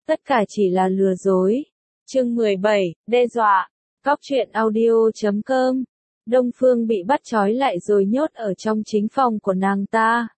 tất cả chỉ là lừa dối. Chương 17, đe dọa. Cóc truyện audio.com. Đông Phương bị bắt trói lại rồi nhốt ở trong chính phòng của nàng ta.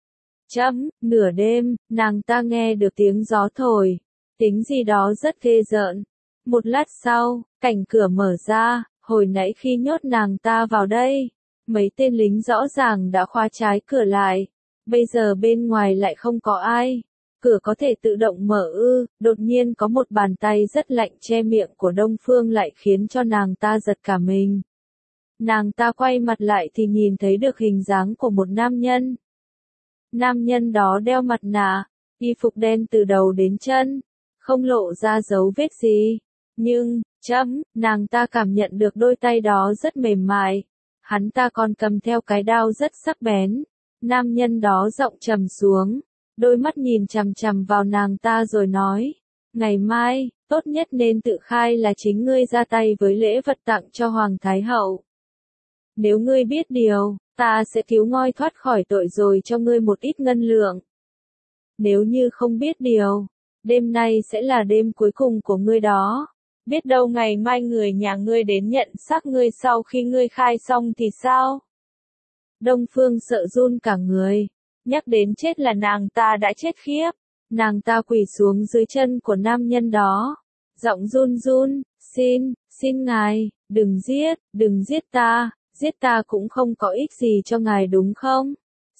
Nửa đêm, nàng ta nghe được tiếng gió thổi, tiếng gì đó rất ghê rợn. Một lát sau, cảnh cửa mở ra, hồi nãy khi nhốt nàng ta vào đây, mấy tên lính rõ ràng đã khóa trái cửa lại. Bây giờ bên ngoài lại không có ai. Cửa có thể tự động mở ư? Đột nhiên có một bàn tay rất lạnh che miệng của Đông Phương lại khiến cho nàng ta giật cả mình. Nàng ta quay mặt lại thì nhìn thấy được hình dáng của một nam nhân. Nam nhân đó đeo mặt nạ, y phục đen từ đầu đến chân, không lộ ra dấu vết gì. Nhưng, nàng ta cảm nhận được đôi tay đó rất mềm mại. Hắn ta còn cầm theo cái đao rất sắc bén. Nam nhân đó giọng trầm xuống, đôi mắt nhìn chằm chằm vào nàng ta rồi nói, ngày mai, tốt nhất nên tự khai là chính ngươi ra tay với lễ vật tặng cho Hoàng Thái Hậu. Nếu ngươi biết điều, ta sẽ cứu ngôi thoát khỏi tội rồi cho ngươi một ít ngân lượng. Nếu như không biết điều, đêm nay sẽ là đêm cuối cùng của ngươi đó. Biết đâu ngày mai người nhà ngươi đến nhận xác ngươi sau khi ngươi khai xong thì sao? Đông Phương sợ run cả người. Nhắc đến chết là nàng ta đã chết khiếp. Nàng ta quỳ xuống dưới chân của nam nhân đó. Giọng run run, xin ngài, đừng giết ta cũng không có ích gì cho ngài đúng không?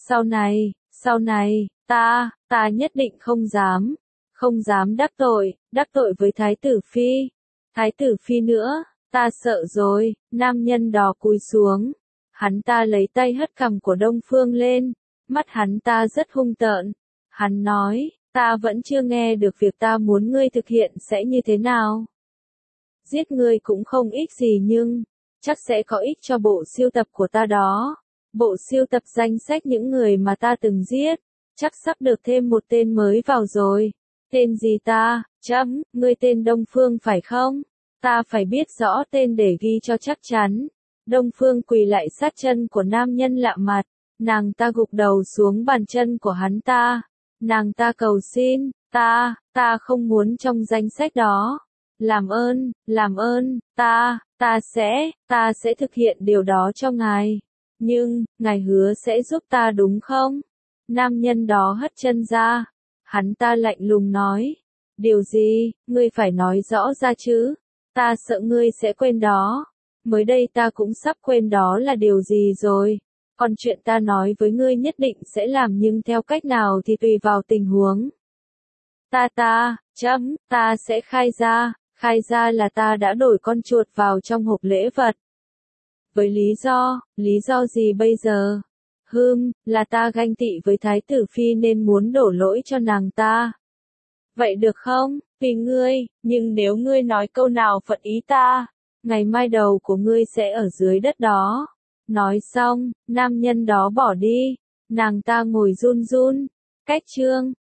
Sau này, ta nhất định không dám đắc tội với Thái tử Phi nữa, ta sợ rồi. Nam nhân đó cúi xuống. Hắn ta lấy tay hất cằm của Đông Phương lên, mắt hắn ta rất hung tợn. Hắn nói, ta vẫn chưa nghe được việc ta muốn ngươi thực hiện sẽ như thế nào. Giết ngươi cũng không ích gì nhưng, chắc sẽ có ích cho bộ siêu tập của ta đó. Bộ siêu tập danh sách những người mà ta từng giết, chắc sắp được thêm một tên mới vào rồi. Tên gì ta? Ngươi tên Đông Phương phải không? Ta phải biết rõ tên để ghi cho chắc chắn. Đông Phương quỳ lại sát chân của nam nhân lạ mặt, nàng ta gục đầu xuống bàn chân của hắn ta. Nàng ta cầu xin, ta không muốn trong danh sách đó. Làm ơn, ta sẽ thực hiện điều đó cho ngài. Nhưng, ngài hứa sẽ giúp ta đúng không? Nam nhân đó hất chân ra. Hắn ta lạnh lùng nói, điều gì, ngươi phải nói rõ ra chứ. Ta sợ ngươi sẽ quên đó. Mới đây ta cũng sắp quên đó là điều gì rồi. Còn chuyện ta nói với ngươi nhất định sẽ làm nhưng theo cách nào thì tùy vào tình huống. Ta sẽ khai ra là ta đã đổi con chuột vào trong hộp lễ vật. Với lý do gì bây giờ? Là ta ganh tị với Thái tử Phi nên muốn đổ lỗi cho nàng ta. Vậy được không? Vì ngươi, nhưng nếu ngươi nói câu nào phật ý ta, ngày mai đầu của ngươi sẽ ở dưới đất đó. Nói xong, nam nhân đó bỏ đi. Nàng ta ngồi run run. Cách chương